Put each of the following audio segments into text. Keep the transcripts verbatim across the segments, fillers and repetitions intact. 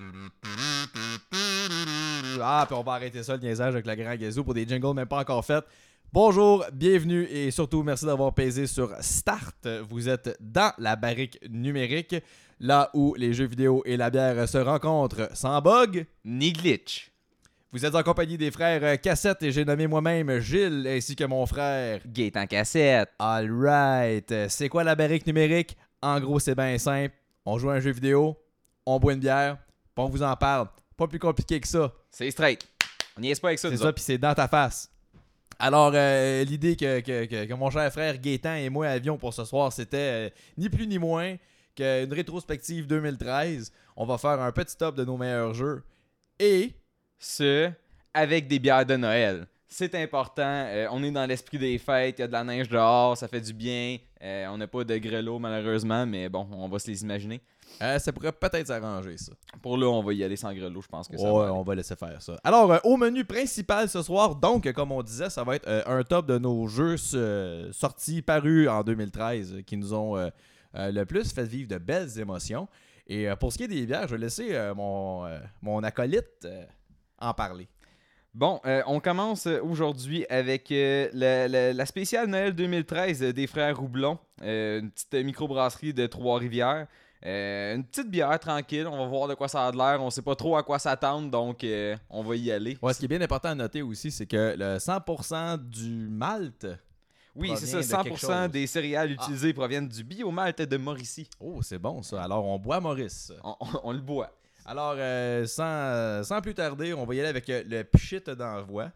Ah, puis on va arrêter ça, le niaisage avec la grand gazou pour des jingles même pas encore faits. Bonjour, bienvenue et surtout merci d'avoir pesé sur Start. Vous êtes dans la barrique numérique, là où les jeux vidéo et la bière se rencontrent sans bug ni glitch. Vous êtes en compagnie des frères Cassette et j'ai nommé moi-même Gilles ainsi que mon frère Gaëtan Cassette. Alright, c'est quoi la barrique numérique? En gros, c'est bien simple. On joue à un jeu vidéo, on boit une bière, puis on vous en parle. Pas plus compliqué que ça. C'est straight. On n'y est pas avec ça. C'est ça, puis c'est dans ta face. Alors, euh, l'idée que, que, que, que mon cher frère Gaëtan et moi avions pour ce soir, c'était euh, ni plus ni moins qu'une rétrospective deux mille treize. On va faire un petit top de nos meilleurs jeux. Et... ce, avec des bières de Noël. C'est important. Euh, on est dans l'esprit des fêtes. Il y a de la neige dehors. Ça fait du bien. Euh, on n'a pas de grelots, malheureusement. Mais bon, on va se les imaginer. Euh, ça pourrait peut-être s'arranger, ça. Pour là, on va y aller sans grelot. Je pense que ça ouais, va aller. On va laisser faire ça. Alors, euh, au menu principal ce soir, donc, comme on disait, ça va être euh, un top de nos jeux euh, sortis, parus en deux mille treize, euh, qui nous ont euh, euh, le plus fait vivre de belles émotions. Et euh, pour ce qui est des bières, je vais laisser euh, mon, euh, mon acolyte euh, en parler. Bon, euh, on commence aujourd'hui avec euh, la, la, la spéciale Noël deux mille treize des frères Roublon. Euh, une petite microbrasserie de Trois-Rivières. Euh, une petite bière tranquille, on va voir de quoi ça a de l'air. On sait pas trop à quoi s'attendre, donc euh, on va y aller. Ouais, ce qui est bien important à noter aussi, c'est que le cent pour cent du malt... Oui, c'est ça, cent pour cent des céréales utilisées ah. proviennent du biomalt de Mauricie. Oh, c'est bon ça. Alors, on boit Maurice. On, on, on le boit. Alors, euh, sans, sans plus tarder, on va y aller avec euh, le pchit d'envoi.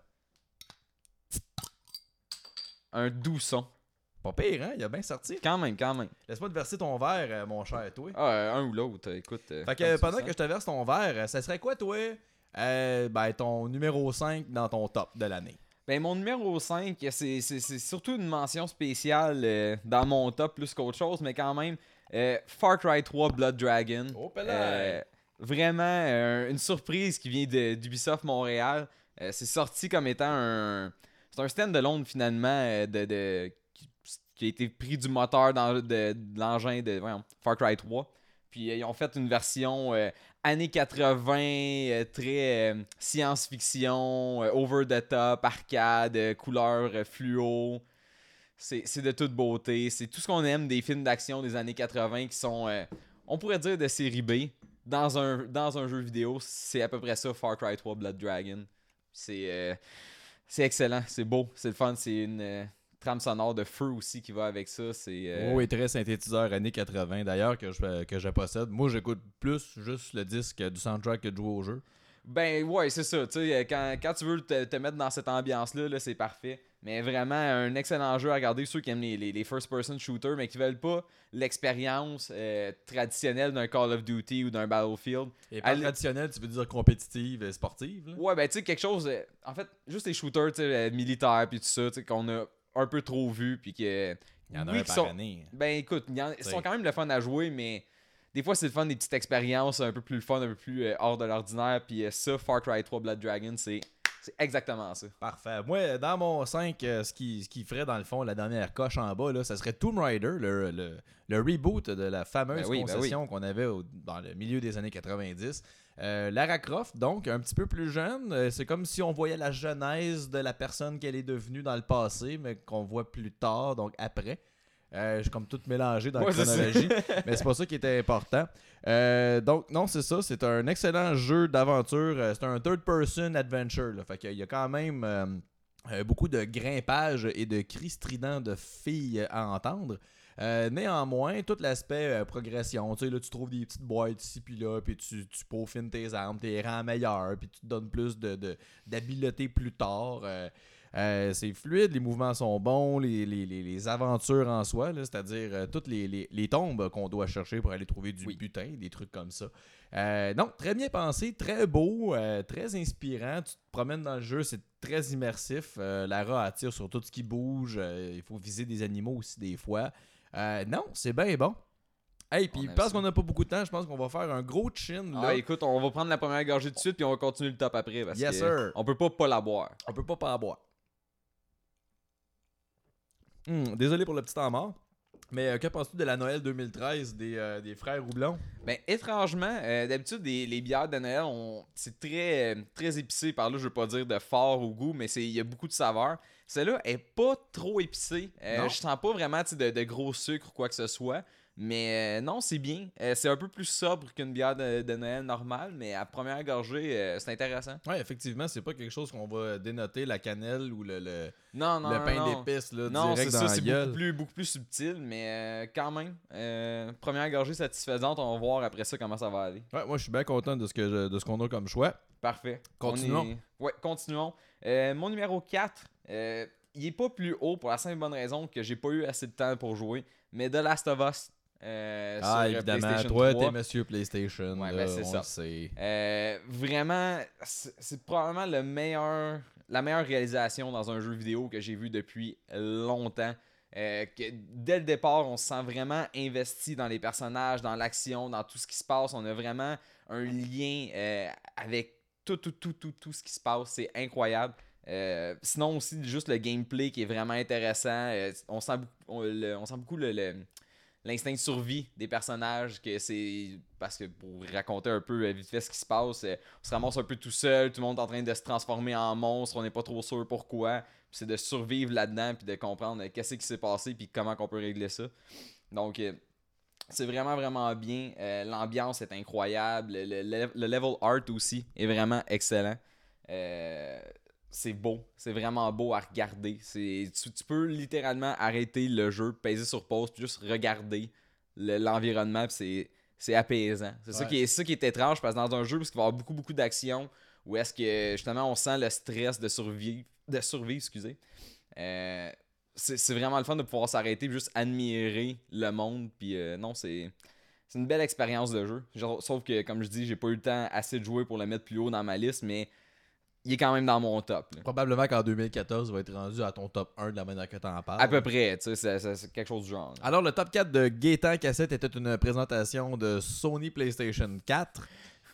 Un doux son. Pas pire, hein? Il a bien sorti. Quand même, quand même. Laisse-moi te verser ton verre, euh, mon cher, toi. Ah, euh, un ou l'autre, écoute. Euh, fait que pendant que je te verse ton verre, ça serait quoi, toi, euh, ben, ton numéro cinq dans ton top de l'année? Ben, mon numéro cinq, c'est, c'est, c'est surtout une mention spéciale euh, dans mon top plus qu'autre chose, mais quand même, euh, Far Cry trois Blood Dragon. Oh, euh, Vraiment euh, une surprise qui vient de, d'Ubisoft Montréal. Euh, c'est sorti comme étant un... C'est un stand-alone finalement euh, de, de, qui, qui a été pris du moteur dans, de, de l'engin de voyons, Far Cry trois. Puis euh, ils ont fait une version euh, années quatre-vingts, euh, très euh, science-fiction, euh, over the top, arcade, euh, couleur euh, fluo. C'est, c'est de toute beauté. C'est tout ce qu'on aime des films d'action des années quatre-vingts qui sont, euh, on pourrait dire, de série B. Dans un, dans un jeu vidéo, c'est à peu près ça, Far Cry trois Blood Dragon. C'est, euh, c'est excellent, c'est beau, c'est le fun, c'est une euh, trame sonore de feu aussi qui va avec ça. C'est, euh... Oh, et très synthétiseur années quatre-vingts d'ailleurs que je, que je possède. Moi, j'écoute plus juste le disque du soundtrack que de jouer au jeu. Ben ouais, c'est ça. Tu sais, quand, quand tu veux te, te mettre dans cette ambiance-là, là, c'est parfait. Mais vraiment, un excellent jeu à regarder. Ceux qui aiment les, les, les first-person shooters, mais qui veulent pas l'expérience euh, traditionnelle d'un Call of Duty ou d'un Battlefield. Et pas traditionnel, tu veux dire compétitive et sportive? Là? Ouais, ben tu sais, quelque chose... Euh, en fait, juste les shooters euh, militaires puis tout ça, tu sais, qu'on a un peu trop vu. Puis que... Il y en a oui, un par sont, année. Ben écoute, ils sont quand même le fun à jouer, mais... Des fois, c'est le fun des petites expériences un peu plus le fun, un peu plus euh, hors de l'ordinaire. Puis euh, ça, Far Cry trois Blood Dragon, c'est, c'est exactement ça. Parfait. Moi, dans mon cinq, euh, ce, qui, ce qui ferait dans le fond la dernière coche en bas, là, ça serait Tomb Raider, le, le, le reboot de la fameuse ben oui, concession ben oui. qu'on avait au, dans le milieu des années quatre-vingt-dix. Euh, Lara Croft, donc, un petit peu plus jeune. Euh, c'est comme si on voyait la genèse de la personne qu'elle est devenue dans le passé, mais qu'on voit plus tard, donc après. Euh, je suis comme tout mélangé dans ouais, la chronologie, c'est mais c'est pas ça qui était important. Euh, donc, non, c'est ça. C'est un excellent jeu d'aventure. Euh, c'est un third-person adventure. Là. Fait qu'il y a quand même euh, euh, beaucoup de grimpage et de cris stridents de filles à entendre. Euh, néanmoins, tout l'aspect euh, progression, tu sais, là, tu trouves des petites boîtes ici puis là, puis tu, tu peaufines tes armes, tes rangs meilleurs, puis tu te donnes plus de, de, d'habileté plus tard. Euh, Euh, c'est fluide, les mouvements sont bons, les, les, les, les aventures en soi, là, c'est-à-dire euh, toutes les, les, les tombes qu'on doit chercher pour aller trouver du oui. butin, des trucs comme ça. Euh, non, très bien pensé, très beau, euh, très inspirant. Tu te promènes dans le jeu, c'est très immersif. Euh, Lara attire sur tout ce qui bouge. Euh, il faut viser des animaux aussi des fois. Euh, non, c'est bien bon. Hey, puis parce qu'on n'a pas beaucoup de temps, je pense qu'on va faire un gros chin. Là. Ah, écoute, on va prendre la première gorgée tout de suite, puis on va continuer le top après. Parce yes, que sir. On peut pas pas la boire. On peut pas pas la boire. Hum, désolé pour le petit temps mort. Mais euh, que penses-tu de la Noël deux mille treize des, euh, des frères Roublon? Ben, étrangement, euh, d'habitude, les, les bières de Noël, on- c'est très, euh, très épicé. Par là, je veux pas dire de fort au goût, mais c'est- il y a beaucoup de saveurs. Celle-là est pas trop épicée. Euh, Non. je sens pas vraiment tu sais, de, de gros sucre ou quoi que ce soit. Mais euh, non, c'est bien. Euh, c'est un peu plus sobre qu'une bière de, de Noël normale, mais à première gorgée, euh, c'est intéressant. Ouais, effectivement, c'est pas quelque chose qu'on va dénoter la cannelle ou le, le, Non, non, le non, pain non. d'épices là, Non, c'est direct dans ça, la c'est gueule. beaucoup plus, beaucoup plus subtil, mais euh, quand même, euh, première gorgée satisfaisante, on va voir après ça comment ça va aller. Ouais, moi je suis bien content de ce que je- de ce qu'on a comme choix. Parfait. Continuons. On est- Ouais, continuons. Euh, mon numéro quatre, euh, il est pas plus haut pour la simple et bonne raison que j'ai pas eu assez de temps pour jouer, mais The Last of Us. Euh, Ah, sur, euh, évidemment, PlayStation toi, trois. t'es monsieur PlayStation. Ouais, là, ben, c'est on ça. le sait. Euh, vraiment, c'est c'est probablement le meilleur, la meilleure réalisation dans un jeu vidéo que j'ai vu depuis longtemps. Euh, que dès le départ, on se sent vraiment investi dans les personnages, dans l'action, dans tout ce qui se passe. On a vraiment un lien euh, avec tout, tout, tout, tout, tout ce qui se passe. C'est incroyable. Euh, sinon aussi, juste le gameplay qui est vraiment intéressant. Euh, on, sent beaucoup, on, le- on sent beaucoup le- le l'instinct de survie des personnages, que c'est parce que pour raconter un peu euh, vite fait ce qui se passe, euh, on se ramasse un peu tout seul, tout le monde est en train de se transformer en monstre, on n'est pas trop sûr pourquoi, puis c'est de survivre là-dedans puis de comprendre euh, qu'est-ce qui s'est passé puis comment on peut régler ça. Donc euh, c'est vraiment vraiment bien. Euh, l'ambiance est incroyable, le, le- le level art aussi est vraiment excellent. Euh, c'est beau, c'est vraiment beau à regarder. C'est, tu, tu peux littéralement arrêter le jeu, peser sur pause, puis juste regarder le- l'environnement, puis c'est, c'est apaisant. C'est ça, Ouais. qui est, c'est ça qui est étrange, parce que dans un jeu où il va y avoir beaucoup, beaucoup d'action, où est-ce que justement on sent le stress de survivre, de survivre, excusez, euh, c'est, c'est vraiment le fun de pouvoir s'arrêter et juste admirer le monde, puis euh, non, c'est... C'est une belle expérience de jeu. Genre, sauf que, comme je dis, j'ai pas eu le temps assez de jouer pour le mettre plus haut dans ma liste, mais il est quand même dans mon top. Là. Probablement qu'en deux mille quatorze, il va être rendu à ton top un de la manière que t'en parles. À peu près, tu sais, c'est, c'est- c'est quelque chose du genre. là. Alors, le top quatre de Gaétan Cassette était une présentation de Sony PlayStation quatre.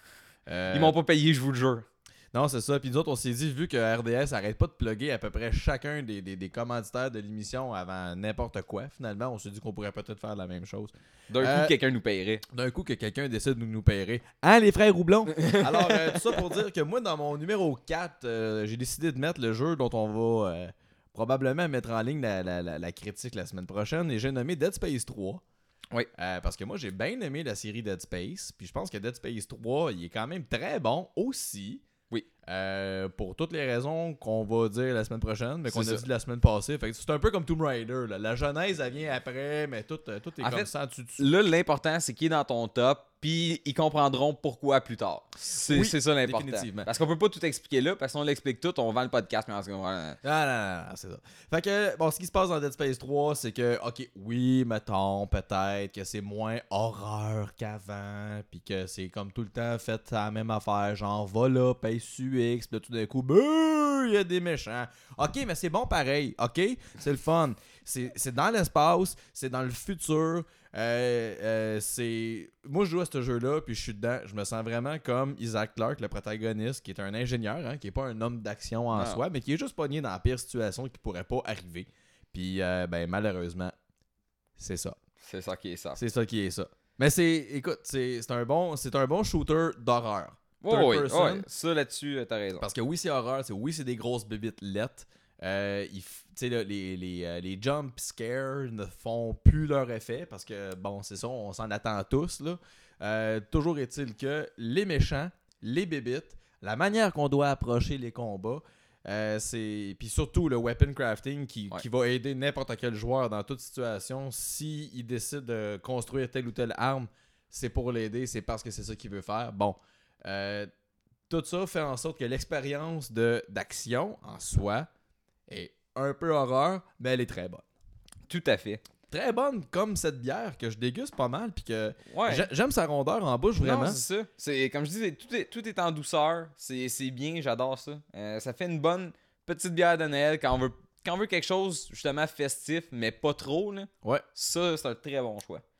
Euh, Ils m'ont pas payé, je vous le jure. Non, c'est ça. Puis nous autres, on s'est dit, vu que R D S arrête pas de plugger à peu près chacun des, des, des commanditaires de l'émission avant n'importe quoi, finalement, on s'est dit qu'on pourrait peut-être faire la même chose. D'un Euh, coup, quelqu'un nous payerait. D'un coup, que quelqu'un décide de nous payer. Hein, les frères Roublon? Alors, euh, tout ça pour dire que moi, dans mon numéro quatre, euh, j'ai décidé de mettre le jeu dont on va euh, probablement mettre en ligne la, la, la, la critique la semaine prochaine. Et j'ai nommé Dead Space trois. Oui. Euh, parce que moi, j'ai bien aimé la série Dead Space. Puis je pense que Dead Space trois, il est quand même très bon aussi. Oui. Euh, pour toutes les raisons qu'on va dire la semaine prochaine, mais qu'on C'est a ça. dit la semaine passée. Fait que c'est un peu comme Tomb Raider. Là. La genèse, elle vient après, mais tout, euh, tout est En comme fait, ça dessus dessus. Là, l'important, c'est qu'il est dans ton top, puis ils comprendront pourquoi plus tard. C'est, Oui, c'est ça l'important. définitivement. Parce qu'on peut pas tout expliquer là, parce qu'on l'explique tout, on vend le podcast, mais en tout cas, voilà. Ah non, non, non, c'est ça. Fait que, bon, ce qui se passe dans Dead Space trois, c'est que, ok, oui, mettons, peut-être que c'est moins horreur qu'avant, puis que c'est comme tout le temps fait la même affaire, genre, va là, paye su X, puis là, tout d'un coup, beuh, il y a des méchants. Ok, mais c'est bon pareil, ok? C'est le fun. C'est, c'est dans l'espace, c'est dans le futur. Euh, euh, c'est moi je joue à ce jeu-là puis je suis dedans, je me sens vraiment comme Isaac Clarke, le protagoniste, qui est un ingénieur, hein, qui est pas un homme d'action en Non. soi, mais qui est juste pogné dans la pire situation qui pourrait pas arriver. Puis euh, ben malheureusement, c'est ça. C'est ça qui est ça. C'est ça qui est ça. Mais c'est, écoute, c'est, c'est un bon, c'est un bon shooter d'horreur. Oh, Third oui, person. ouais, ça là-dessus, euh, t'as raison. Parce que oui, c'est horreur, c'est oui, c'est des grosses bébites lettres. Euh, il f- tu sais, là, les, les, euh, les jump scares ne font plus leur effet parce que, bon, c'est ça, on s'en attend tous. Là. Euh, toujours est-il que les méchants, les bébites, la manière qu'on doit approcher les combats, euh, c'est puis surtout le weapon crafting qui, Ouais. qui va aider n'importe quel joueur dans toute situation. S'il décide de construire telle ou telle arme, c'est pour l'aider, c'est parce que c'est ça qu'il veut faire. Bon, euh, tout ça fait en sorte que l'expérience de, d'action en soi est un peu horreur, mais elle est très bonne. Tout à fait. Très bonne comme cette bière que je déguste pas mal, puis que Ouais. j'a- j'aime sa rondeur en bouche vraiment. Non, c'est ça. C'est, comme je dis, c'est- tout est, tout est en douceur. C'est, c'est bien, j'adore ça. Euh, ça fait une bonne petite bière de Noël quand on veut, quand on veut quelque chose justement festif, mais pas trop. Là. Ouais. Ça, c'est un très bon choix.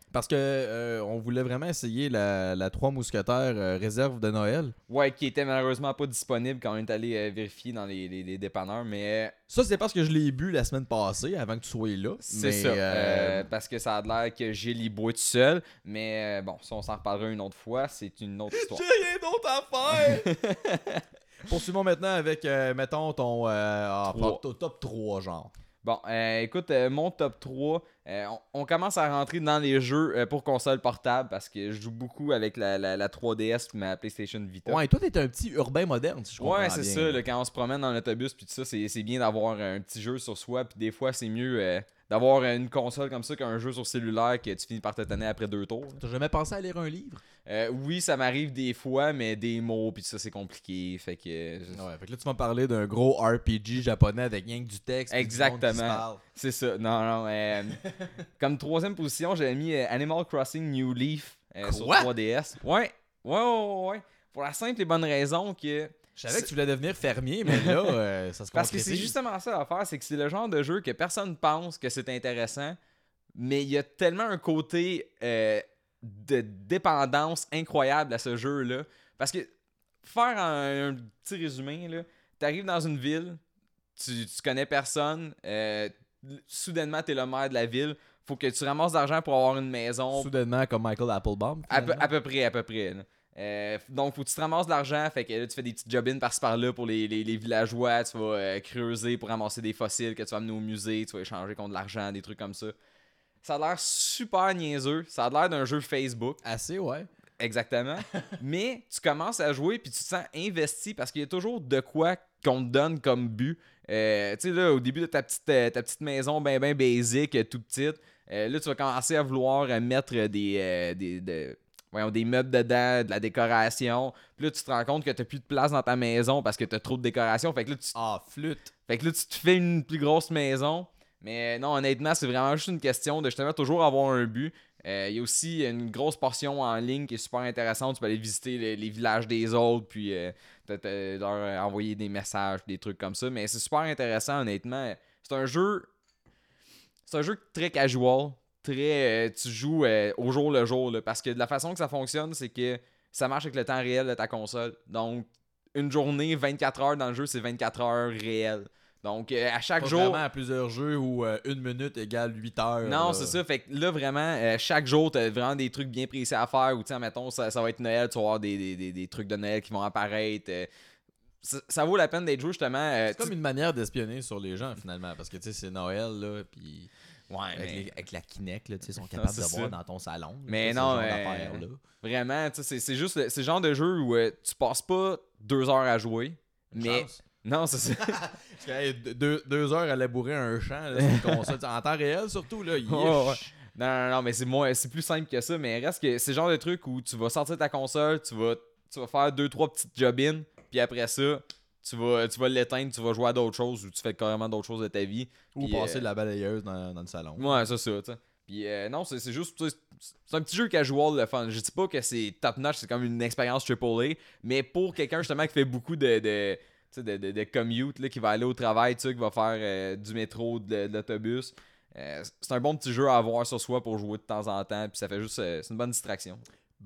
Parce que euh, on voulait vraiment essayer la, la trois mousquetaires euh, réserve de Noël. Ouais, qui était malheureusement pas disponible quand on est allé euh, vérifier dans les, les, les dépanneurs, mais... Ça, c'est parce que je l'ai bu la semaine passée, avant que tu sois là. C'est mais, ça, euh, euh, parce que ça a l'air que Gilles y boit tout seul, mais euh, bon, ça on s'en reparlera une autre fois, c'est une autre histoire. J'ai rien d'autre à faire! Poursuivons maintenant avec, euh, mettons, ton euh, ah, Trois. ton top trois, genre. Bon, euh, écoute, euh, mon top trois, euh, on, on commence à rentrer dans les jeux euh, pour console portable parce que je joue beaucoup avec la, la, la trois D S ou ma PlayStation Vita. Ouais, toi, t'es un petit urbain moderne, si je comprends Ouais, bien. c'est ça, là, quand on se promène dans l'autobus puis tout ça, c'est, c'est bien d'avoir un petit jeu sur soi, puis des fois c'est mieux euh, d'avoir une console comme ça qu'un jeu sur cellulaire que tu finis par te tenir après deux tours. T'as jamais pensé à lire un livre? Euh, oui, ça m'arrive des fois, mais des mots puis ça c'est compliqué, fait que... euh, je- Ouais, fait que là, tu m'as parlé d'un gros R P G japonais avec rien que du texte. puis du monde qui se Exactement. parle. C'est ça, non, non, euh, comme troisième position, j'avais mis euh, Animal Crossing New Leaf euh, sur Quoi? trois D S. Ouais, ouais, ouais, ouais, ouais. Pour la simple et bonne raison que... Je savais que tu voulais devenir fermier, mais là, euh, ça se Parce que c'est concrétise. justement ça l'affaire, c'est que c'est le genre de jeu que personne pense que c'est intéressant, mais il y a tellement un côté euh, de dépendance incroyable à ce jeu-là. Parce que, faire un, un petit résumé, là, t'arrives dans une ville, tu, tu connais personne, euh, soudainement t'es le maire de la ville, faut que tu ramasses de l'argent pour avoir une maison. Soudainement, comme Michael Applebaum. À peu, finalement. à peu près, à peu près. Là. Euh, donc, faut que tu te ramasses de l'argent. Fait que là, tu fais des petites job-ins par-ci par-là pour les, les, les villageois. Tu vas euh, creuser pour ramasser des fossiles que tu vas amener au musée. Tu vas échanger contre de l'argent, des trucs comme ça. Ça a l'air super niaiseux. Ça a l'air d'un jeu Facebook. Assez, ouais. Exactement. Mais tu commences à jouer puis tu te sens investi parce qu'il y a toujours de quoi qu'on te donne comme but. Euh, tu sais, là, au début de ta petite, euh, ta petite maison ben ben basic, euh, tout petite, euh, là, tu vas commencer à vouloir euh, mettre des, euh, des, de- voyons, des meubles dedans, de la décoration. Puis là, tu te rends compte que t'as plus de place dans ta maison parce que t'as trop de décoration. Fait que là, tu, Ah, flûte. fait que là, tu te fais une plus grosse maison. Mais euh, non, honnêtement, c'est vraiment juste une question de justement toujours avoir un but. Euh, Il y a aussi une grosse portion en ligne qui est super intéressante. Tu peux aller visiter les, les villages des autres, puis euh, te- te- leur euh, envoyer des messages, des trucs comme ça. Mais c'est super intéressant, honnêtement. C'est un jeu. C'est un jeu très casual. Très. euh, tu joues euh, au jour le jour. Là, parce que de la façon que ça fonctionne, c'est que ça marche avec le temps réel de ta console. Donc, une journée, vingt-quatre heures dans le jeu, c'est vingt-quatre heures réelles. Donc, euh, à chaque Pas jour. vraiment à plusieurs jeux où euh, une minute égale huit heures. Non, là. c'est ça. Fait que là, vraiment, euh, chaque jour, t'as vraiment des trucs bien précis à faire. Ou, tiens, mettons, ça, ça va être Noël, tu vas avoir des, des, des, des trucs de Noël qui vont apparaître. euh, ça, ça vaut la peine d'être joué, justement. euh, C'est comme une manière d'espionner sur les gens, finalement. Parce que, tu sais, c'est Noël, là, puis... Ouais, Avec, mais les- avec la Kinect, là, tu sais, ils sont capables c'est de ça. voir dans ton salon. là, Mais tu sais, non, ce genre euh, d'affaires-là. vraiment, tu sais, c'est, c'est juste le, c'est le genre de jeu où euh, tu passes pas deux heures à jouer. Une mais. chance. Non, c'est ça. Parce que, hey, deux, deux heures à labourer un champ, là, c'est une console. En temps réel, surtout, là. Yish. Ouais, ouais. Non, non, non, mais c'est, moins, c'est plus simple que ça. Mais reste que c'est le genre de truc où tu vas sortir ta console, tu vas, tu vas faire deux, trois petites job-in, puis après ça, tu vas, tu vas l'éteindre, tu vas jouer à d'autres choses ou tu fais carrément d'autres choses de ta vie. Ou Puis, passer euh, de la balayeuse dans, dans le salon. Ouais, c'est ça, tu sais. Puis euh, non, c'est, c'est juste, tu sais, c'est un petit jeu casual, le fun. Je dis pas que c'est top notch, c'est comme une expérience triple A, mais pour quelqu'un justement qui fait beaucoup de, de, tu sais, de, de, de commute, là, qui va aller au travail, tu sais, qui va faire euh, du métro, de, de l'autobus, euh, c'est un bon petit jeu à avoir sur soi pour jouer de temps en temps, puis ça fait juste, euh, c'est une bonne distraction.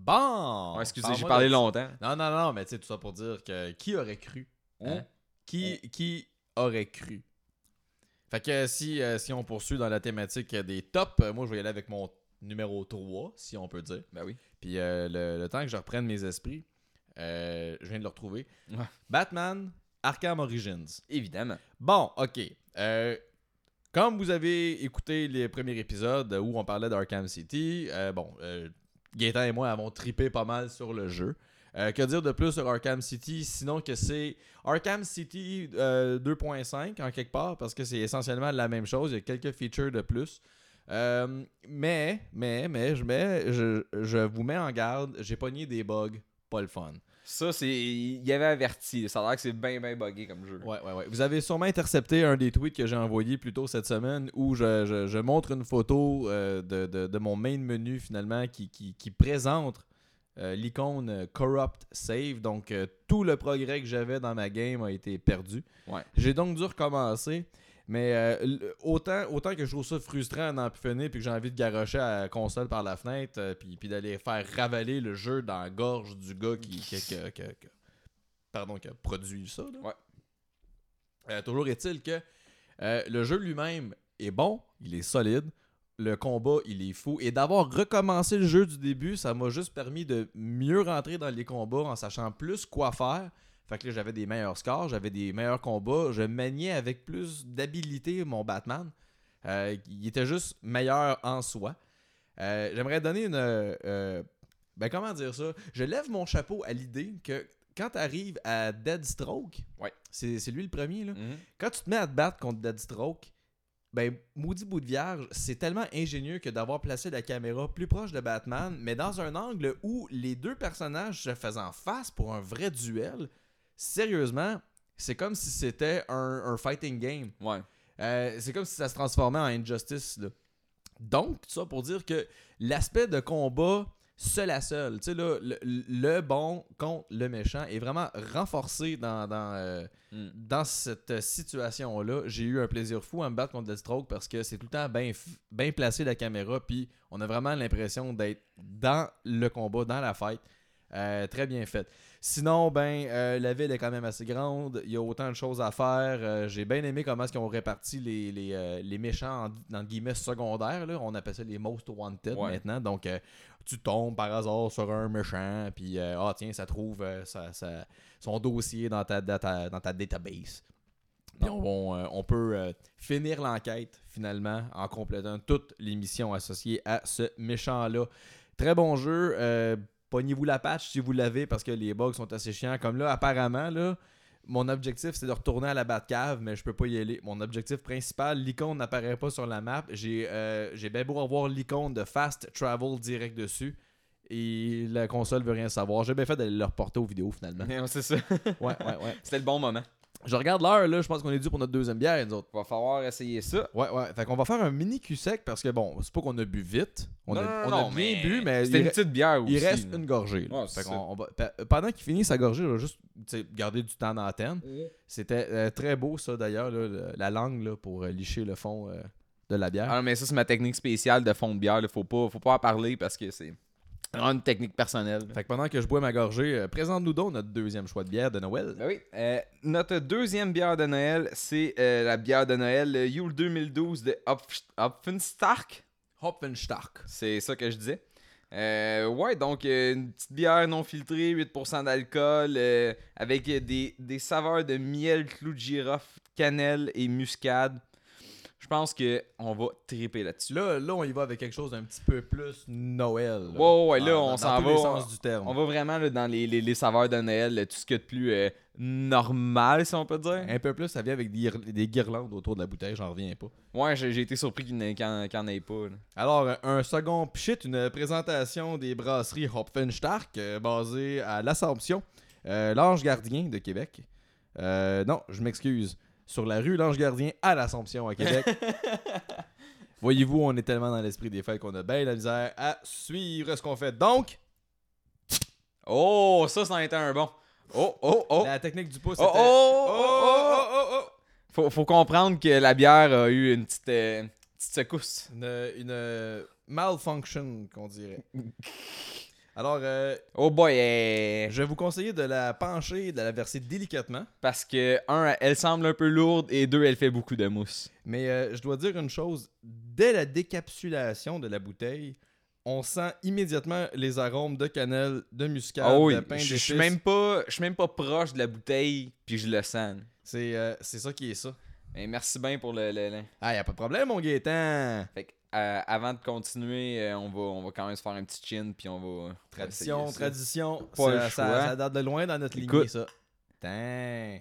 Bon! Ouais, excusez, Parle-moi j'ai parlé de- longtemps. Non, non, non, mais tu sais, tout ça pour dire que qui aurait cru? Hein? Hein? Qui, qui aurait cru? Fait que si, euh, si on poursuit dans la thématique des tops, euh, moi je vais y aller avec mon numéro trois, si on peut dire. Ben oui. Puis euh, le, le temps que je reprenne mes esprits, euh, je viens de le retrouver. Ouais. Batman Arkham Origins. Évidemment. Bon, ok. Euh, comme vous avez écouté les premiers épisodes où on parlait d'Arkham City, euh, bon, euh, Gaëtan et moi avons tripé pas mal sur le jeu. Euh, que dire de plus sur Arkham City, sinon que c'est Arkham City euh, deux point cinq en quelque part, parce que c'est essentiellement la même chose, il y a quelques features de plus. Euh, mais, mais, mais, je, mets, je, je vous mets en garde, j'ai pogné des bugs, pas le fun. Ça, c'est. Il y avait averti. Ça a l'air que c'est bien, bien buggé comme jeu. Ouais, ouais, ouais. Vous avez sûrement intercepté un des tweets que j'ai envoyé plus tôt cette semaine où je, je, je montre une photo euh, de, de, de mon main menu finalement qui, qui, qui présente euh, l'icône euh, Corrupt Save. Donc, euh, tout le progrès que j'avais dans ma game a été perdu. Ouais. J'ai donc dû recommencer. Mais euh, l- autant, autant que je trouve ça frustrant d'en plus finir puis que j'ai envie de garrocher à la console par la fenêtre euh, puis, puis d'aller faire ravaler le jeu dans la gorge du gars qui, qui, qui- qui- qui- qui- pardon, qui a produit ça. Là. Ouais. Euh, toujours est-il que euh, le jeu lui-même est bon, il est solide. Le combat, il est fou. Et d'avoir recommencé le jeu du début, ça m'a juste permis de mieux rentrer dans les combats en sachant plus quoi faire. Fait que là, j'avais des meilleurs scores, j'avais des meilleurs combats. Je maniais avec plus d'habilité mon Batman. Euh, il était juste meilleur en soi. Euh, j'aimerais donner une... euh, ben, comment dire ça? Je lève mon chapeau à l'idée que quand tu arrives à Deadstroke, Ouais. c'est, c'est lui le premier, là. Mhm. Quand tu te mets à te battre contre Deadstroke, ben, maudit bout de vierge, c'est tellement ingénieux que d'avoir placé la caméra plus proche de Batman, mais dans un angle où les deux personnages se faisaient en face pour un vrai duel. Sérieusement, c'est comme si c'était un, un fighting game. Ouais. Euh, c'est comme si ça se transformait en Injustice, là. Donc, tout ça pour dire que l'aspect de combat seul à seul, tu sais, là, le, le bon contre le méchant est vraiment renforcé dans, dans, euh, Mm. dans cette situation-là. J'ai eu un plaisir fou à me battre contre Deathstroke parce que c'est tout le temps bien bien placé la caméra, puis on a vraiment l'impression d'être dans le combat, dans la fight. Euh, très bien fait. Sinon, ben, euh, la ville est quand même assez grande. Il y a autant de choses à faire. Euh, j'ai bien aimé comment est-ce qu'ils ont réparti les, les, euh, les méchants en, en guillemets secondaires. Là. On appelle ça les most wanted Ouais. maintenant. Donc, euh, tu tombes par hasard sur un méchant, puis euh, ah tiens, ça trouve euh, ça, ça, son dossier dans ta, dans ta, dans ta database. Puis on, on, euh, on peut euh, finir l'enquête finalement en complétant toutes les missions associées à ce méchant-là. Très bon jeu. Euh, Pognez-vous la patch si vous l'avez parce que les bugs sont assez chiants. Comme là, apparemment, là, mon objectif c'est de retourner à la Batcave, mais je peux pas y aller. Mon objectif principal, l'icône n'apparaît pas sur la map. J'ai, euh, j'ai bien beau avoir l'icône de Fast Travel direct dessus. Et la console veut rien savoir. J'ai bien fait d'aller le reporter aux vidéos finalement. Ouais, c'est ça. Ouais, ouais, ouais. C'était le bon moment. Je regarde l'heure, là, je pense qu'on est dû pour notre deuxième bière, nous autres. Va falloir essayer ça. Ouais, ouais. Fait qu'on va faire un mini cul sec parce que bon, c'est pas qu'on a bu vite. On Non, a, non, on non, a bien mais bu, mais c'était il, une re- petite bière aussi. il reste là. une gorgée. là. Ouais, c'est Fait qu'on- ça. on va- pe- pendant qu'il finit sa gorgée, on va juste tu sais, garder du temps d'antenne. C'était euh, très beau, ça d'ailleurs, là, le- la langue là, pour euh, licher le fond euh, de la bière. Ah non, mais ça, c'est ma technique spéciale de fond de bière. Là. Faut pas, faut pas en parler parce que c'est vraiment une technique personnelle. Fait que pendant que je bois ma gorgée, euh, présente-nous donc notre deuxième choix de bière de Noël. Ben oui. Euh, notre deuxième bière de Noël, c'est euh, la bière de Noël le Yule deux mille douze de Hopf- Hopfenstark. Hopfenstark. C'est ça que je disais. Euh, ouais, donc euh, une petite bière non filtrée, huit pour cent d'alcool, euh, avec des, des saveurs de miel, clou de girofle, cannelle et muscade. Je pense qu'on va triper là-dessus. Là, là, on y va avec quelque chose d'un petit peu plus Noël. là. Ouais, ouais, là, Dans- on dans s'en tous va. les sens du terme. On va vraiment là, dans les, les, les saveurs de Noël, là, tout ce qu'il y a de plus euh, normal, si on peut dire. Un peu plus, ça vient avec des, des guirlandes autour de la bouteille, j'en reviens pas. Ouais, j'ai j'ai été surpris qu'il n'y en, qu'il y en ait pas. là. Alors, euh, un second pchit, une présentation des brasseries Hopfenstark euh, basée à l'Assomption, euh, l'Ange Gardien de Québec. Euh, non, je m'excuse. Sur la rue L'Ange Gardien à l'Assomption à Québec. Voyez-vous, on est tellement dans l'esprit des fêtes qu'on a bien la misère à suivre ce qu'on fait. Donc, Oh, ça, ça en était un bon. Oh, oh, oh. la technique du pouce, Oh, c'était... oh, oh, oh, oh, oh, oh. Faut, faut comprendre que la bière a eu une petite, euh, petite secousse. Une, une euh, malfunction, qu'on dirait. Alors, euh, Oh boy, eh. je vais vous conseiller de la pencher et de la verser délicatement. Parce que, un, elle semble un peu lourde et deux, elle fait beaucoup de mousse. Mais euh, je dois dire une chose. Dès la décapsulation de la bouteille, on sent immédiatement les arômes de cannelle, de muscade, Ah oui, de pain je je d'épices. suis même pas, je suis même pas proche de la bouteille, puis je le sens. C'est euh, c'est ça qui est ça. Mais merci bien pour le... le, le- Ah, y a pas de problème, mon Gaétan. Fait que, euh, avant de continuer, euh, on, va, on va quand même se faire un petit chin, puis on va... Tradition, essayer ça. tradition. Pas ça, le ça- choix. ça date de loin dans notre Écoute. lignée, ça. Tain.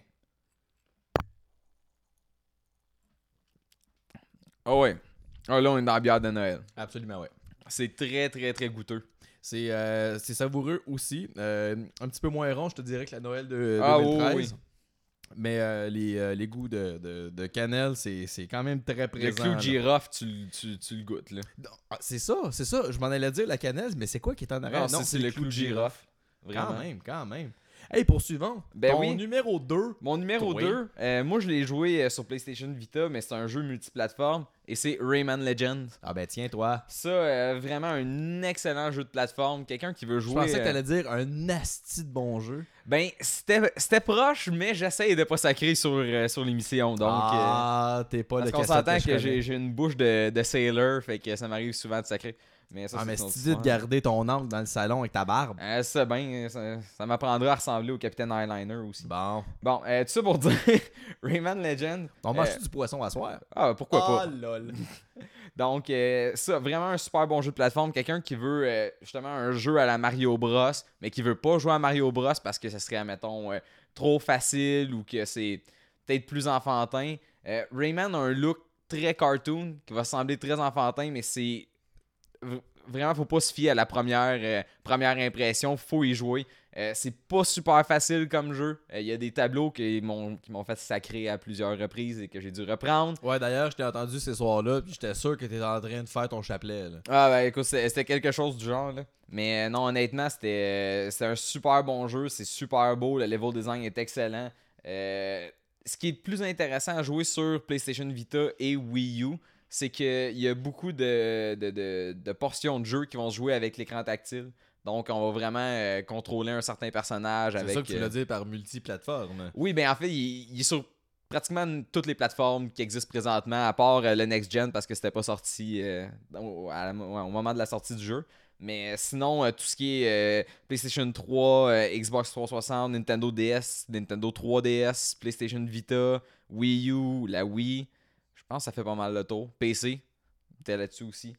Ah ouais. Ah là, on est dans la bière de Noël. Absolument, ouais. C'est très, très, très goûteux. C'est euh, c'est savoureux aussi. Euh, un petit peu moins rond, je te dirais que la Noël de Ah, deux mille treize. oui, oui. Mais euh, les, euh, les goûts de, de, de cannelle, c'est c'est quand même très Le présent. clou de là. girofle, tu, le- tu, tu le goûtes, là. Non, ah, c'est ça, c'est ça. Je m'en allais dire la cannelle, mais c'est quoi qui est en arrière? Non, c'est- c'est le clou de girofle. Quand Vraiment. même, quand même. Hey, poursuivant, Ben ton oui. numéro deux. Mon numéro Toi. deux, euh, moi je l'ai joué euh, sur PlayStation Vita, mais c'est un jeu multiplateforme et c'est Rayman Legends. Ah ben tiens, toi. Ça, euh, vraiment un excellent jeu de plateforme. Quelqu'un qui veut Je jouer. pensais que euh, t'allais dire un asti de bon jeu. Ben, c'était c'était proche, mais j'essaye de pas sacrer sur, euh, sur l'émission. Donc, euh, ah, t'es pas parce le qu'on cassette s'entend que, je que connais. j'ai j'ai une bouche de, de sailor, fait que ça m'arrive souvent de sacrer. Mais ça, Ah, c'est mais une autre si tu dis de histoire. garder ton oncle dans le salon avec ta barbe. Euh, ça, ben, ça, ça m'apprendra à ressembler au Capitaine Eyeliner aussi. Bon. Bon, euh, tout ça pour dire, Rayman Legend. On mange euh, du poisson à soir? Ah, pourquoi pas? Ah, lol. Donc, euh, ça, vraiment un super bon jeu de plateforme. Quelqu'un qui veut euh, justement un jeu à la Mario Bros, mais qui veut pas jouer à Mario Bros parce que ça serait, mettons, euh, trop facile ou que c'est peut-être plus enfantin. Euh, Rayman a un look très cartoon qui va sembler très enfantin, mais c'est. v- Vraiment, faut pas se fier à la première, euh, première impression. Faut y jouer. Euh, c'est pas super facile comme jeu. Il y a des tableaux qui m'ont, qui m'ont fait sacrer à plusieurs reprises et que j'ai dû reprendre. Ouais, d'ailleurs, je t'ai entendu ces soirs-là, puis j'étais sûr que t'étais en train de faire ton chapelet. Là. Ah ben écoute, c'était c'était quelque chose du genre là. Mais euh, non, honnêtement, c'était euh, c'était un super bon jeu, c'est super beau, le level design est excellent. Euh, ce qui est le plus intéressant à jouer sur PlayStation Vita et Wii U, c'est qu'il y a beaucoup de, de, de, de portions de jeu qui vont se jouer avec l'écran tactile. Donc on va vraiment euh, contrôler un certain personnage C'est avec... ça que tu euh, voulais dire par multiplateforme. Oui, ben en fait, il, il est sur pratiquement toutes les plateformes qui existent présentement, à part euh, le Next Gen parce que c'était pas sorti euh, au, à la- ouais, au moment de la sortie du jeu. Mais euh, sinon, euh, tout ce qui est euh, PlayStation trois, euh, Xbox trois cent soixante, Nintendo D S, Nintendo trois D S, PlayStation Vita, Wii U, la Wii, je pense que ça fait pas mal le tour. P C, t'es là-dessus aussi.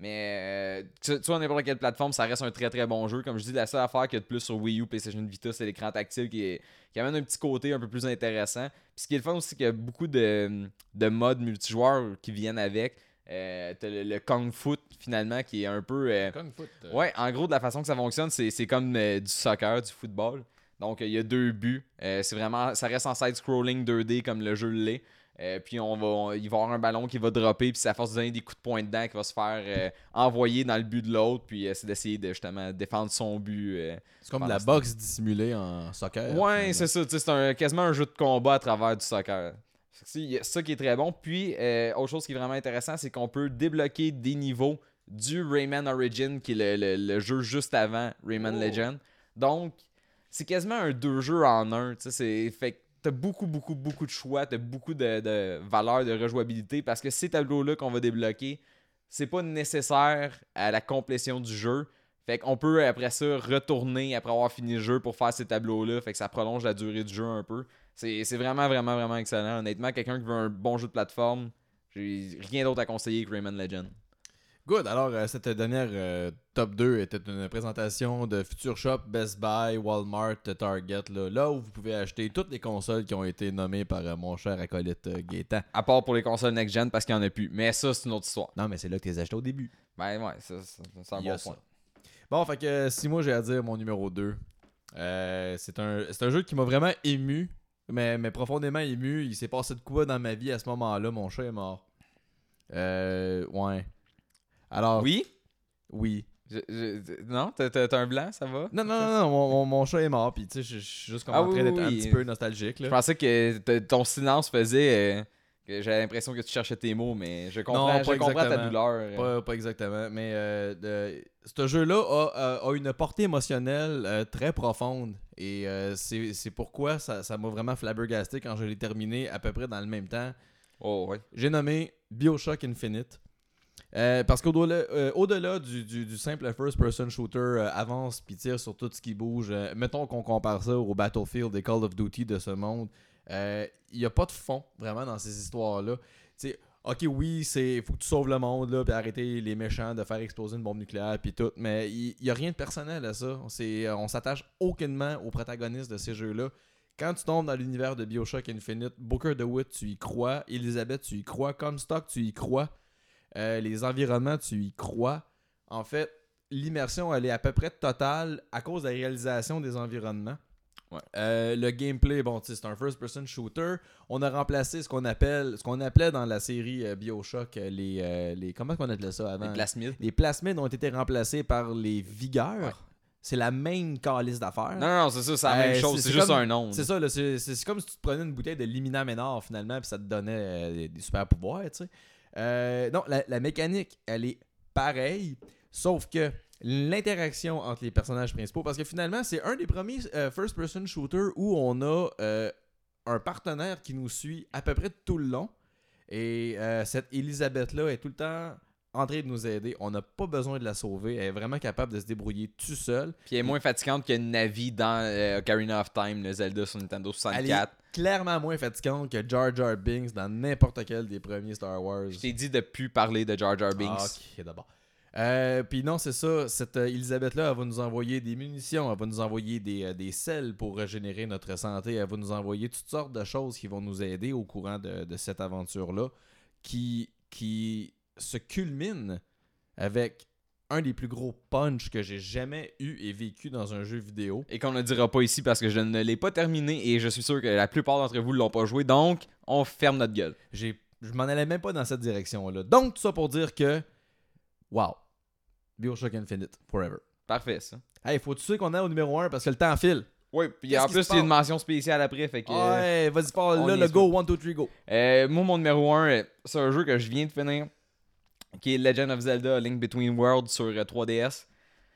Mais euh, tu tu vois, n'importe quelle plateforme, ça reste un très très bon jeu. Comme je dis, la seule affaire qu'il y a de plus sur Wii U, PlayStation Vita, c'est l'écran tactile qui, est, qui amène un petit côté un peu plus intéressant. Puis ce qui est le fun aussi, c'est qu'il y a beaucoup de, de modes multijoueurs qui viennent avec. Euh, t'as le, le Kung Fu finalement qui est un peu. euh, Kung Foot. euh, Ouais, en gros, de la façon que ça fonctionne, c'est, c'est comme euh, du soccer, du football. Donc, il y a deux buts. Euh, c'est vraiment, ça reste en side-scrolling deux D comme le jeu l'est. Euh, puis on va, on- il va y avoir un ballon qui va dropper, puis c'est à force de donner des coups de poing dedans qui va se faire euh, envoyer dans le but de l'autre, puis euh, c'est d'essayer de justement défendre son but. euh. C'est comme Pendant la ce boxe dissimulée en soccer. Ouais, finalement. c'est ça. tu sais, C'est un, quasiment un jeu de combat à travers du soccer. C'est il y a ça qui est très bon. Puis, euh, autre chose qui est vraiment intéressant, c'est qu'on peut débloquer des niveaux du Rayman Origin, qui est le, le- le jeu juste avant Rayman Oh. Legend. Donc, c'est quasiment un deux jeux en un. tu sais, C'est fait que t'as beaucoup, beaucoup, beaucoup de choix, t'as beaucoup de, de valeurs de rejouabilité parce que ces tableaux-là qu'on va débloquer, c'est pas nécessaire à la complétion du jeu. Fait qu'on peut après ça retourner après avoir fini le jeu pour faire ces tableaux-là. Fait que ça prolonge la durée du jeu un peu. C'est c'est vraiment, vraiment, vraiment excellent. Honnêtement, quelqu'un qui veut un bon jeu de plateforme, j'ai rien d'autre à conseiller que Rayman Legend. Good. Alors, euh, cette dernière euh, top deux était une présentation de Future Shop, Best Buy, Walmart, Target. Là, là où vous pouvez acheter toutes les consoles qui ont été nommées par euh, mon cher acolyte euh, Gaétan. À part pour les consoles next-gen parce qu'il n'y en a plus. Mais ça, c'est une autre histoire. Non, mais c'est là que tu les as achetées au début. Ben ouais, ça, ça- c'est un Il y a bon ça. point. Bon, fait que euh, si moi j'ai à dire mon numéro deux, euh, c'est un, c'est un jeu qui m'a vraiment ému, mais, mais profondément ému. Il s'est passé de quoi dans ma vie à ce moment-là? Mon chat est mort. Euh, ouais. Alors, Oui? oui. Je- je- non? T'as t'as- t'as un blanc, ça va? Non, non, non, non, mon, mon, mon chat est mort, puis tu sais, je je suis juste comme Ah en train oui, d'être oui, un oui. petit peu nostalgique, Je là. pensais que t- ton silence faisait euh, que j'avais l'impression que tu cherchais tes mots, mais je comprends, Non, je pas comprends ta exactement. douleur. euh. Pas, pas exactement, mais euh, de- ce jeu-là a, a- a une portée émotionnelle euh, très profonde. Et euh, c'est c'est pourquoi ça ça m'a vraiment flabbergasté quand je l'ai terminé à peu près dans le même temps. Oh, ouais. J'ai nommé BioShock Infinite. Euh, parce qu'au-delà euh, au-delà du, du- du simple first-person shooter euh, avance puis tire sur tout ce qui bouge, euh, mettons qu'on compare ça au Battlefield des Call of Duty de ce monde, il n'y a pas de fond vraiment dans ces histoires-là. Tu sais, ok, oui, c'est faut que tu sauves le monde là, puis arrêter les méchants de faire exploser une bombe nucléaire puis tout, mais il n'y a rien de personnel à ça. C'est, euh, on s'attache aucunement aux protagonistes de ces jeux-là. Quand tu tombes dans l'univers de BioShock Infinite, Booker DeWitt, tu y crois, Elizabeth, tu y crois, Comstock, tu y crois. Euh, les environnements, tu y crois. En fait, l'immersion, elle est à peu près totale à cause de la réalisation des environnements. Ouais. Euh, le gameplay, bon, tu sais, c'est un first-person shooter. On a remplacé ce qu'on appelle, ce qu'on appelait dans la série euh, BioShock euh, les, euh, les, comment est-ce qu'on appelait ça avant? Les plasmides. Les plasmides ont été remplacés par les vigueurs. Ouais. c'est la même calice d'affaires. Non, non, c'est ça, c'est la Euh, même chose, c'est- c'est, c'est juste comme- un nom. C'est ça, là, c'est, c'est, c'est comme si tu te prenais une bouteille de Limina Ménard finalement, puis ça te donnait euh, des super pouvoirs, tu sais. Euh, non, la, la mécanique, elle est pareille, sauf que l'interaction entre les personnages principaux, parce que finalement, c'est un des premiers euh, first-person shooters où on a euh, un partenaire qui nous suit à peu près tout le long. Et euh, cette Elisabeth-là est tout le temps en train de nous aider. On n'a pas besoin de la sauver. Elle est vraiment capable de se débrouiller tout seule. Puis elle est moins fatigante que Navi dans euh, Ocarina of Time, le Zelda sur Nintendo Elle soixante-quatre. est clairement moins fatigante que Jar Jar Binks dans n'importe quel des premiers Star Wars. Je t'ai dit de plus parler de Jar Jar Binks. Ah, ok, d'abord. Euh, Puis non, c'est ça. Cette euh, Elisabeth-là, elle va nous envoyer des munitions, elle va nous envoyer des, euh, des sels pour régénérer notre santé, elle va nous envoyer toutes sortes de choses qui vont nous aider au courant de, de cette aventure-là, qui, qui se culmine avec un des plus gros punch que j'ai jamais eu et vécu dans un jeu vidéo. Et qu'on ne dira pas ici parce que je ne l'ai pas terminé et je suis sûr que la plupart d'entre vous ne l'ont pas joué, donc on ferme notre gueule. J'ai, je m'en allais même pas dans cette direction-là. Donc, tout ça pour dire que, wow, BioShock Infinite, forever. Parfait, ça. Hey, faut-tu sais qu'on est au numéro un parce que le temps file. Oui, puis Qu'est-ce en qui plus, se il y a une passe? mention spéciale après, fait que... Ouais, vas-y, parle on là, y le est go, one, two, three, go. Euh, moi, mon numéro un, c'est un jeu que je viens de finir, qui est Legend of Zelda Link Between Worlds sur euh, trois D S.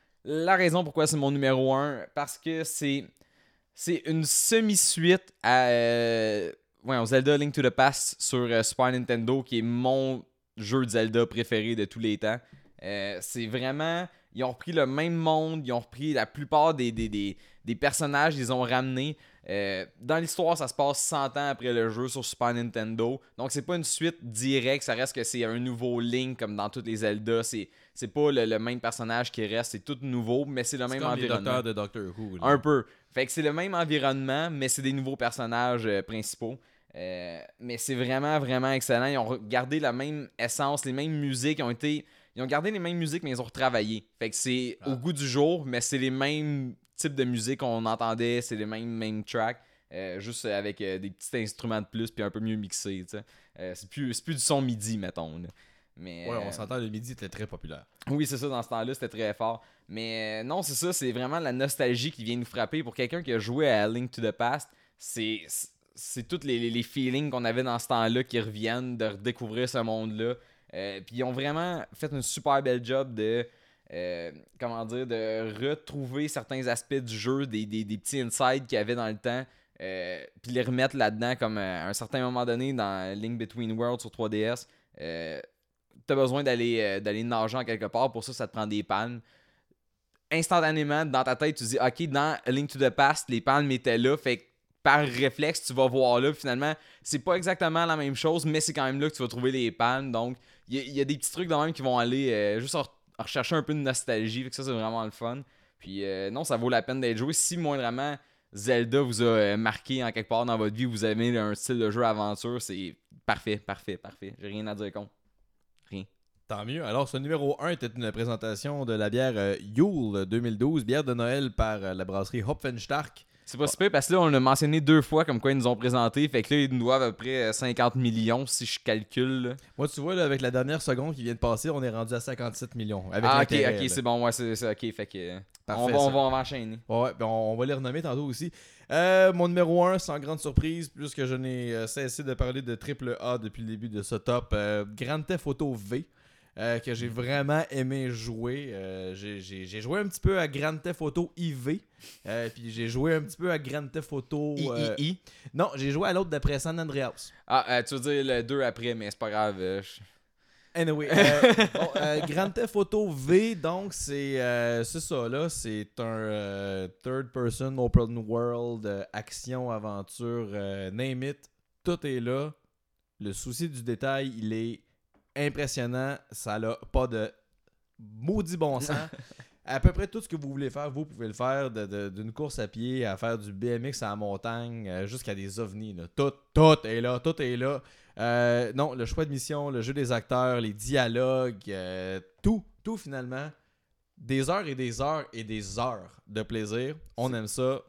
La raison pourquoi c'est mon numéro un, parce que c'est c'est une semi-suite à euh, ouais, Zelda Link to the Past sur euh, Super Nintendo, qui est mon jeu de Zelda préféré de tous les temps. Euh, c'est vraiment... Ils ont repris le même monde, ils ont repris la plupart des, des, des, des personnages, ils les ont ramenés. Euh, dans l'histoire, ça se passe cent ans après le jeu sur Super Nintendo. Donc, c'est pas une suite directe, ça reste que c'est un nouveau Link comme dans toutes les Zelda. C'est, c'est pas le, le même personnage qui reste, c'est tout nouveau, mais c'est le C'est même comme les environnement. docteurs de Doctor Who. là. Un peu. Fait que c'est le même environnement, mais c'est des nouveaux personnages euh, principaux. Euh, mais c'est vraiment, vraiment excellent. Ils ont gardé la même essence, les mêmes musiques. Ils ont été... Ils ont gardé les mêmes musiques, mais ils ont retravaillé. Fait que c'est Ah. au goût du jour, mais c'est les mêmes types de musique qu'on entendait, c'est les mêmes, mêmes tracks, euh, juste avec euh, des petits instruments de plus, puis un peu mieux mixés. Euh, c'est, plus, c'est plus du son midi, mettons. Là. Mais, Ouais, euh, on s'entend, le midi était très populaire. oui, c'est ça, dans ce temps-là, c'était très fort. Mais euh, non, c'est ça, c'est vraiment la nostalgie qui vient nous frapper. Pour quelqu'un qui a joué à Link to the Past, c'est, c'est tous les, les, les feelings qu'on avait dans ce temps-là qui reviennent, de redécouvrir ce monde-là. Euh, puis ils ont vraiment fait une super belle job de, euh, comment dire, de retrouver certains aspects du jeu, des, des, des petits insides qu'il y avait dans le temps, euh, puis les remettre là-dedans, comme euh, à un certain moment donné dans Link Between Worlds sur trois D S. Euh, t'as besoin d'aller, euh, d'aller nager en quelque part, pour ça, ça te prend des palmes. Instantanément, dans ta tête, tu dis, ok, dans Link to the Past, les palmes étaient là, fait que par réflexe, tu vas voir là. Finalement, c'est pas exactement la même chose, mais c'est quand même là que tu vas trouver les palmes. Donc, il y, y a des petits trucs de même qui vont aller euh, juste en, en rechercher un peu de nostalgie. Fait que ça, c'est vraiment le fun. Puis, euh, non, ça vaut la peine d'être joué. Si moindrement Zelda vous a euh, marqué en quelque part dans votre vie, vous avez un style de jeu aventure, c'est parfait, parfait, parfait. J'ai rien à dire contre. Rien. Tant mieux. Alors, ce numéro un était une présentation de la bière euh, Yule deux mille douze, bière de Noël par euh, la brasserie Hopfenstark. C'est pas super parce que là, on l'a mentionné deux fois comme quoi ils nous ont présenté. Fait que là, ils nous doivent à peu près cinquante millions si je calcule. Là. Moi, tu vois, là, avec la dernière seconde qui vient de passer, on est rendu à cinquante-sept millions. Avec Ah, ok, l'intérêt, ok, là. c'est bon. Ouais, c'est, c'est ok. Fait que. Parfait, on, va, on, ça. va, on va enchaîner. Ouais, ben on, on va les renommer tantôt aussi. Euh, mon numéro un, sans grande surprise, puisque je n'ai euh, cessé de parler de triple A depuis le début de ce top, euh, Grand Theft Auto V. Euh, que j'ai vraiment aimé jouer. Euh, j'ai, j'ai, j'ai joué un petit peu à Grand Theft Auto I V. Euh, puis j'ai joué un petit peu à Grand Theft Auto... euh, I, I, I. Non, j'ai joué à l'autre d'après San Andreas. Ah, euh, tu veux dire le deux après, mais c'est pas grave. euh, je- Anyway, euh, bon, euh, Grand Theft Auto V, donc, c'est, euh, c'est ça, là. C'est un euh, third-person open world, euh, action, aventure, euh, name it. Tout est là. Le souci du détail, il est impressionnant. Ça n'a pas de maudit bon sens. À peu près tout ce que vous voulez faire, vous pouvez le faire, de, de- d'une course à pied à faire du B M X à la montagne, euh, jusqu'à des ovnis. Là. Tout, tout est là, tout est là. Euh, non, le choix de mission, le jeu des acteurs, les dialogues, euh, tout, tout finalement. Des heures et des heures et des heures de plaisir. On aime ça.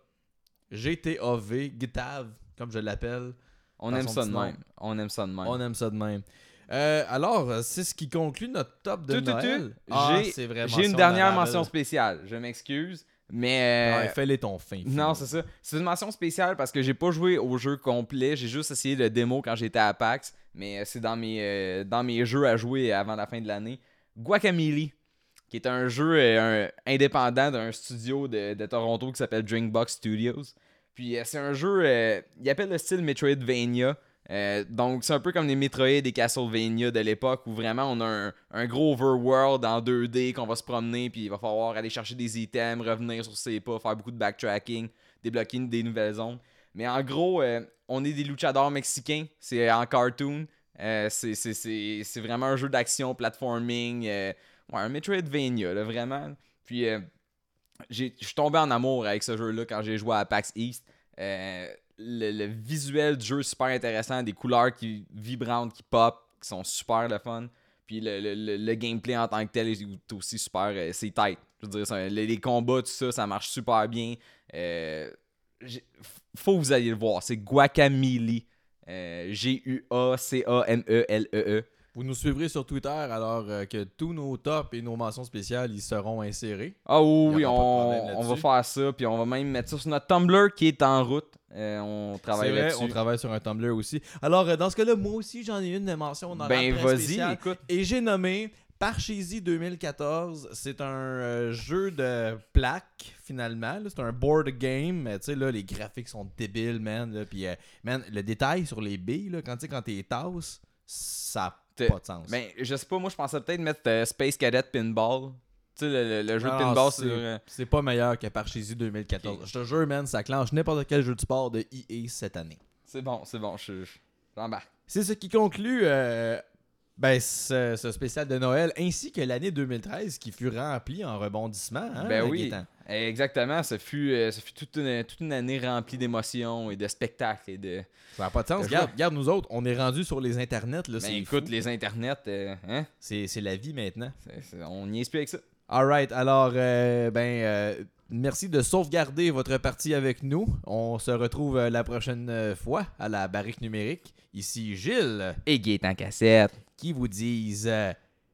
G T A V, G T A V, comme je l'appelle. On Dans aime son ça de petit nom. même. On aime ça de même. On aime ça de même. Euh, alors, c'est ce qui conclut notre top de Tout, tout, Noël. tout. Ah, J'ai- c'est vraiment J'ai une ça, dernière honorable. mention spéciale. Je m'excuse. Mais. Euh, Ouais, fais-les ton fin. non, c'est ça. C'est une mention spéciale parce que j'ai pas joué au jeu complet. J'ai juste essayé le démo quand j'étais à PAX. Mais c'est dans mes, euh, dans mes jeux à jouer avant la fin de l'année. Guacamelee, qui est un jeu euh, un, indépendant d'un studio de, de Toronto qui s'appelle Drinkbox Studios. Puis euh, c'est un jeu, euh, il appelle le style Metroidvania. Euh, donc c'est un peu comme les Metroid et Castlevania de l'époque où vraiment on a un, un gros overworld en deux D qu'on va se promener puis il va falloir aller chercher des items, revenir sur ses pas, faire beaucoup de backtracking, débloquer des nouvelles zones. Mais en gros, euh, on est des luchadors mexicains, c'est en cartoon, euh, c'est, c'est, c'est, c'est vraiment un jeu d'action, platforming, euh, ouais, un Metroidvania là, vraiment. Puis euh, je suis tombé en amour avec ce jeu-là quand j'ai joué à PAX East. Euh, Le, le visuel du jeu est super intéressant, des couleurs qui vibrantes, qui pop, qui sont super le fun. Puis le, le, le, le gameplay en tant que tel est aussi super, euh, c'est tight. Je veux dire, ça, les, les combats, tout ça, ça marche super bien. Euh, faut que vous alliez le voir, c'est Guacamelee. Euh, G U A C A M E L E E. Vous nous suivrez sur Twitter alors euh, que tous nos tops et nos mentions spéciales ils seront insérés. Ah oui, oui on, on va faire ça. Puis on va même mettre ça sur notre Tumblr qui est en route. Euh, on travaille vrai, là-dessus. on travaille sur un Tumblr aussi. Alors, euh, dans ce cas-là, moi aussi, j'en ai une mention dans ben, la vas-y, spéciale. écoute. Et j'ai nommé Parcheesi deux mille quatorze. C'est un euh, jeu de plaques, finalement. Là. C'est un board game. Tu sais, là, les graphiques sont débiles, man. Là. Puis, euh, man, le détail sur les billes, là, quand tu sais, quand t'es tasses, ça n'a pas de sens. Ben, je sais pas, moi, je pensais peut-être mettre euh, Space Cadet Pinball. Tu sais, le, le, le jeu non, de pinball, c'est, c'est... Euh... c'est pas meilleur que Parcheesi deux mille quatorze. Okay. Je te jure, man, ça clenche n'importe quel jeu de sport de E A cette année. C'est bon, c'est bon, je, je, j'embarque. C'est ce qui conclut euh, ben, ce, ce spécial de Noël, ainsi que l'année deux mille treize qui fut remplie en rebondissements. Hein, ben oui, Gaétan? Exactement. Ce fut, euh, ce fut toute, une, toute une année remplie d'émotions et de spectacles et de... Ça n'a pas de sens. Regarde, regarde, nous autres, on est rendus sur les internets. Là, ben c'est écoute, fou. les internets, euh, hein? C'est, c'est la vie maintenant. C'est, c'est, on n'y est plus avec ça. Alright, alors, euh, ben, euh, merci de sauvegarder votre partie avec nous. On se retrouve euh, la prochaine euh, fois à la barrique numérique. Ici Gilles. Et Gaétan Cassette. Qui vous disent euh,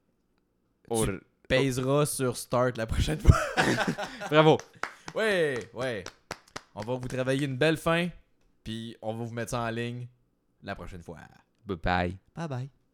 oh, tu pèseras oh. sur Start la prochaine fois. Bravo. Ouais, ouais. On va vous travailler une belle fin, puis on va vous mettre ça en ligne la prochaine fois. Bye bye. Bye bye.